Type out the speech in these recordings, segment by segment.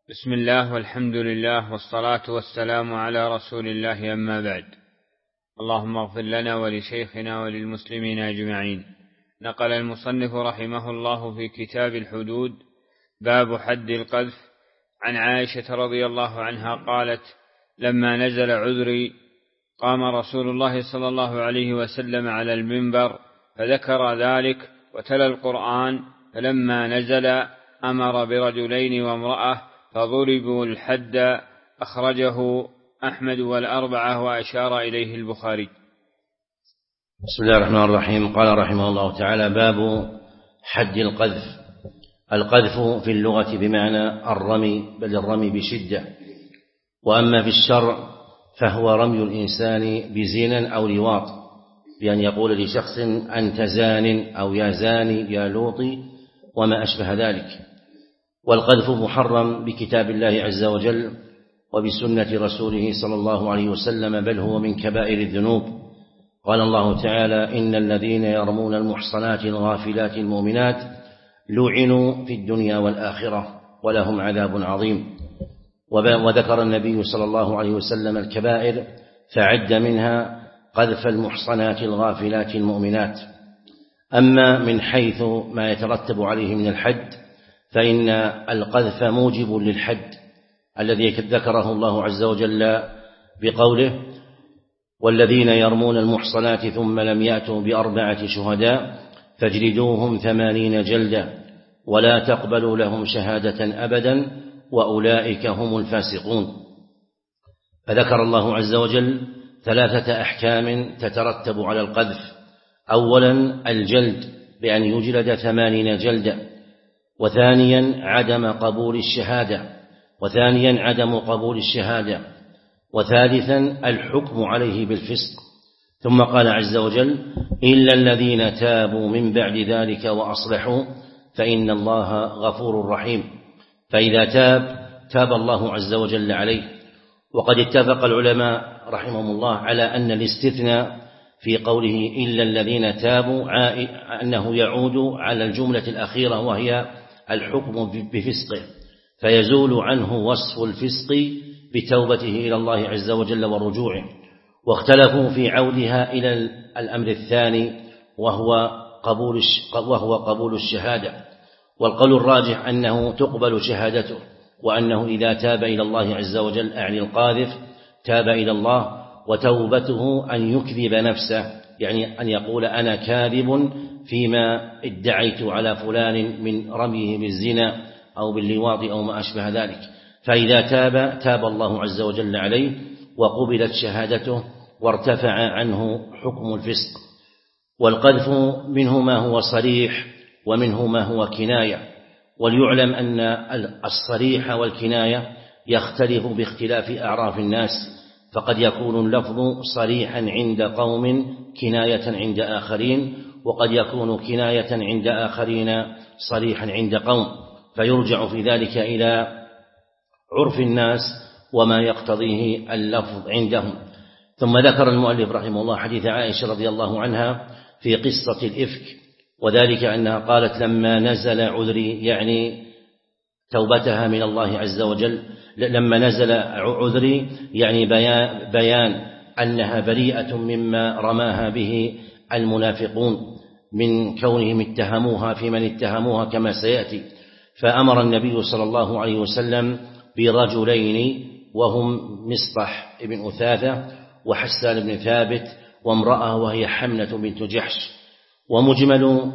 بسم الله والحمد لله والصلاة والسلام على رسول الله، أما بعد. اللهم اغفر لنا ولشيخنا وللمسلمين أجمعين. نقل المصنف رحمه الله في كتاب الحدود باب حد القذف عن عائشة رضي الله عنها قالت: لما نزل عذري قام رسول الله صلى الله عليه وسلم على المنبر فذكر ذلك وتلا القرآن، فلما نزل أمر برجلين وامرأة فضربوا الحد. أخرجه أحمد والأربعة وأشار إليه البخاري. بسم الله الرحمن الرحيم. قال رحمه الله تعالى: باب حد القذف. القذف في اللغة بمعنى الرمي، بل الرمي بشدة. وأما في الشرع فهو رمي الإنسان بزنا أو لواط، بأن يقول لشخص أنت زان أو يا زاني يا لوطي وما أشبه ذلك. والقذف محرم بكتاب الله عز وجل وبسنة رسوله صلى الله عليه وسلم، بل هو من كبائر الذنوب. قال الله تعالى: إن الذين يرمون المحصنات الغافلات المؤمنات لعنوا في الدنيا والآخرة ولهم عذاب عظيم. وذكر النبي صلى الله عليه وسلم الكبائر فعد منها قذف المحصنات الغافلات المؤمنات. أما من حيث ما يترتب عليه من الحد، فإن القذف موجب للحد الذي ذكره الله عز وجل بقوله: والذين يرمون المحصنات ثم لم يأتوا بأربعة شهداء فاجلدوهم 80 جلدة ولا تقبلوا لهم شهادة أبدا وأولئك هم الفاسقون. فذكر الله عز وجل 3 أحكام تترتب على القذف. أولا الجلد بأن يجلد 80 جلدة، وثانيا عدم قبول الشهادة، وثالثا الحكم عليه بالفسق. ثم قال عز وجل: إلا الذين تابوا من بعد ذلك وأصلحوا فإن الله غفور رحيم. فإذا تاب الله عز وجل عليه. وقد اتفق العلماء رحمهم الله على أن الاستثناء في قوله إلا الذين تابوا أنه يعود على الجملة الأخيرة وهي الحكم بفسقه، فيزول عنه وصف الفسق بتوبته إلى الله عز وجل ورجوعه. واختلفوا في عودها إلى الأمر الثاني وهو قبول الشهادة. والقول الراجح أنه تقبل شهادته، وأنه إذا تاب إلى الله عز وجل أعني القاذف تاب إلى الله، وتوبته أن يكذب نفسه، يعني أن يقول أنا كاذب فيما ادعيت على فلان من رميه بالزنا أو باللواط أو ما أشبه ذلك. فإذا تاب الله عز وجل عليه وقبلت شهادته وارتفع عنه حكم الفسق. والقذف منه ما هو صريح ومنه ما هو كناية. وليعلم أن الصريح والكناية يختلف باختلاف أعراف الناس، فقد يكون اللفظ صريحا عند قوم كناية عند آخرين، وقد يكون كناية عند آخرين صريحا عند قوم، فيرجع في ذلك إلى عرف الناس وما يقتضيه اللفظ عندهم. ثم ذكر المؤلف رحمه الله حديث عائشة رضي الله عنها في قصة الإفك، وذلك أنها قالت: لما نزل عذري، يعني توبتها من الله عز وجل، لما نزل عذري يعني بيان أنها بريئة مما رماها به المنافقون من كونهم اتهموها في من اتهموها كما سيأتي. فأمر النبي صلى الله عليه وسلم برجلين وهم مصطح بن أثاثة وحسان بن ثابت وامرأة وهي حمنة بنت جحش. ومجمل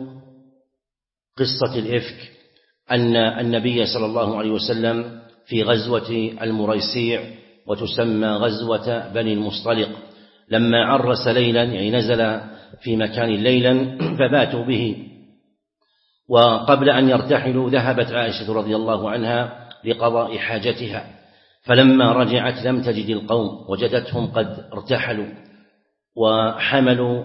قصة الإفك أن النبي صلى الله عليه وسلم في غزوة المريسيع، وتسمى غزوة بني المصطلق، لما عرس ليلا، يعني نزل في مكان ليلا فباتوا به، وقبل أن يرتحلوا ذهبت عائشة رضي الله عنها لقضاء حاجتها، فلما رجعت لم تجد القوم، وجدتهم قد ارتحلوا وحملوا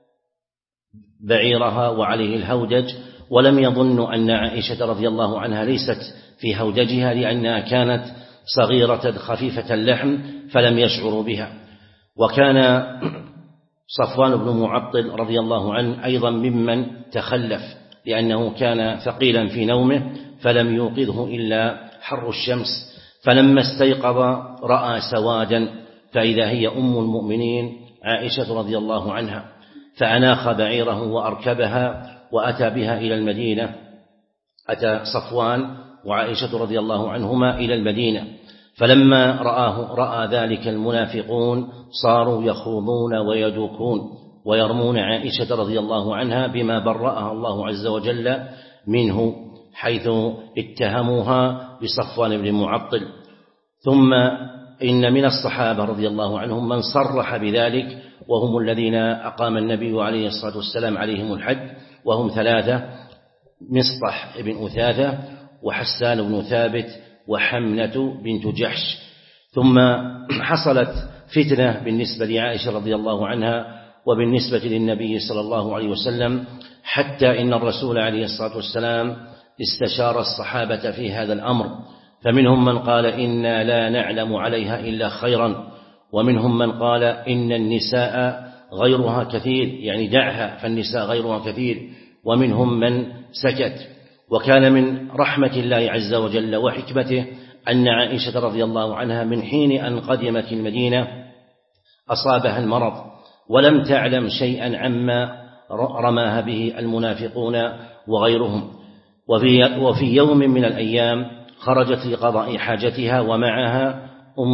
بعيرها وعليه الهودج، ولم يظنوا أن عائشة رضي الله عنها ليست في هودجها لأنها كانت صغيرة خفيفة اللحم فلم يشعروا بها. وكان صفوان بن معطل رضي الله عنه أيضا ممن تخلف، لأنه كان ثقيلا في نومه فلم يوقظه إلا حر الشمس، فلما استيقظ رأى سوادا، فإذا هي أم المؤمنين عائشة رضي الله عنها، فأناخ بعيره وأركبها وأتى بها إلى المدينة. أتى صفوان وعائشة رضي الله عنهما إلى المدينة، فلما رأى ذلك المنافقون صاروا يخوضون ويدوكون ويرمون عائشة رضي الله عنها بما برأها الله عز وجل منه، حيث اتهموها بصفوان بن معطل. ثم إن من الصحابة رضي الله عنهم من صرح بذلك، وهم الذين أقام النبي عليه الصلاة والسلام عليهم الحد، وهم ثلاثة: مصطح بن أثاثة، وحسان بن ثابت، وحمنة بنت جحش. ثم حصلت فتنة بالنسبة لعائشة رضي الله عنها وبالنسبة للنبي صلى الله عليه وسلم، حتى إن الرسول عليه الصلاة والسلام استشار الصحابة في هذا الأمر، فمنهم من قال إنا لا نعلم عليها إلا خيرا، ومنهم من قال إن النساء غيرها كثير، يعني دعها فالنساء غيرها كثير، ومنهم من سكت. وكان من رحمة الله عز وجل وحكمته أن عائشة رضي الله عنها من حين أن قدمت المدينة أصابها المرض، ولم تعلم شيئا عما رماها به المنافقون وغيرهم. وفي يوم من الأيام خرجت لقضاء حاجتها ومعها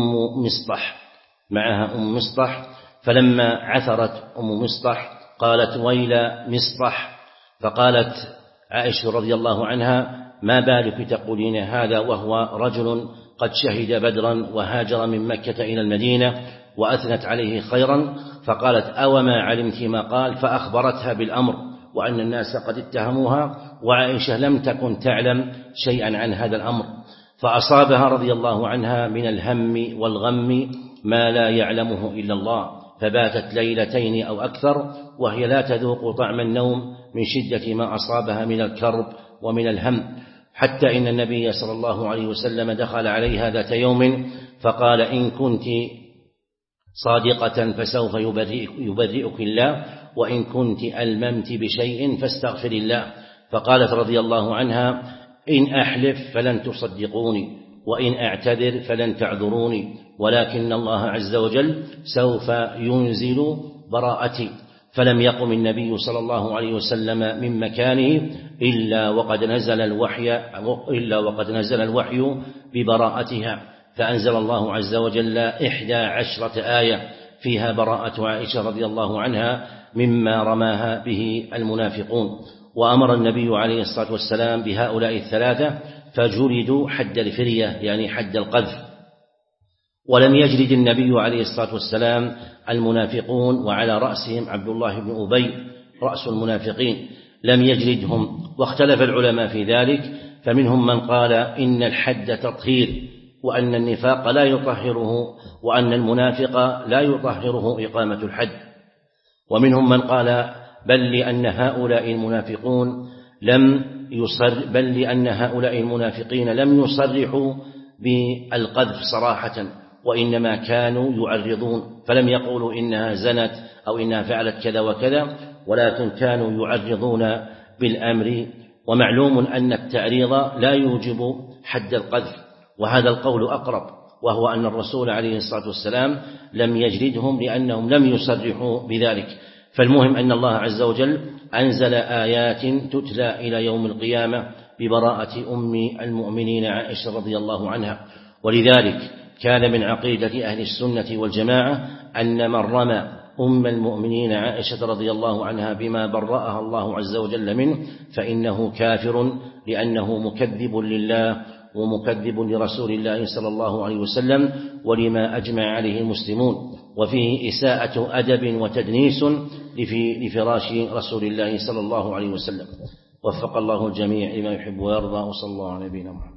أم مصطح، فلما عثرت أم مصطح قالت: ويل مصطح. فقالت عائشة رضي الله عنها: ما بالك تقولين هذا وهو رجل قد شهد بدرا وهاجر من مكة إلى المدينة، وأثنت عليه خيرا. فقالت: أوما علمت ما قال؟ فأخبرتها بالأمر وأن الناس قد اتهموها، وعائشة لم تكن تعلم شيئا عن هذا الأمر، فأصابها رضي الله عنها من الهم والغم ما لا يعلمه إلا الله، فباتت ليلتين أو أكثر وهي لا تذوق طعم النوم من شدة ما أصابها من الكرب ومن الهم، حتى إن النبي صلى الله عليه وسلم دخل عليها ذات يوم فقال: إن كنت صادقة فسوف يبرئك الله، وإن كنت ألممت بشيء فاستغفر الله. فقالت رضي الله عنها: إن أحلف فلن تصدقوني، وإن أعتذر فلن تعذروني، ولكن الله عز وجل سوف ينزل براءتي. فلم يقم النبي صلى الله عليه وسلم من مكانه إلا وقد نزل الوحي ببراءتها، فأنزل الله عز وجل 11 آية فيها براءة عائشة رضي الله عنها مما رماها به المنافقون. وأمر النبي عليه الصلاة والسلام بهؤلاء الثلاثة فجلدوا حد الفرية، يعني حد القذف. ولم يجلد النبي عليه الصلاة والسلام المنافقون، وعلى رأسهم عبد الله بن أبي رأس المنافقين، لم يجلدهم. واختلف العلماء في ذلك، فمنهم من قال إن الحد تطهير، وأن النفاق لا يطهره، وأن المنافق لا يطهره إقامة الحد. ومنهم من قال بل لأن هؤلاء المنافقين لم يصرحوا بالقذف صراحة، وإنما كانوا يعرضون، فلم يقولوا إنها زنت أو إنها فعلت كذا وكذا، ولكن كانوا يعرضون بالأمر. ومعلوم أن التعريض لا يوجب حد القذف، وهذا القول أقرب، وهو أن الرسول عليه الصلاة والسلام لم يجلدهم لأنهم لم يصرحوا بذلك. فالمهم أن الله عز وجل أنزل آيات تتلى إلى يوم القيامة ببراءة أم المؤمنين عائشة رضي الله عنها. ولذلك كان من عقيدة أهل السنة والجماعة أن من رمى أم المؤمنين عائشة رضي الله عنها بما برأها الله عز وجل منه فإنه كافر، لأنه مكذب لله ومكذب لرسول الله صلى الله عليه وسلم ولما أجمع عليه المسلمون، وفيه إساءة أدب وتدنيس لفراش رسول الله صلى الله عليه وسلم. وفق الله الجميع لما يحب ويرضى، وصلى الله على نبينا محمد.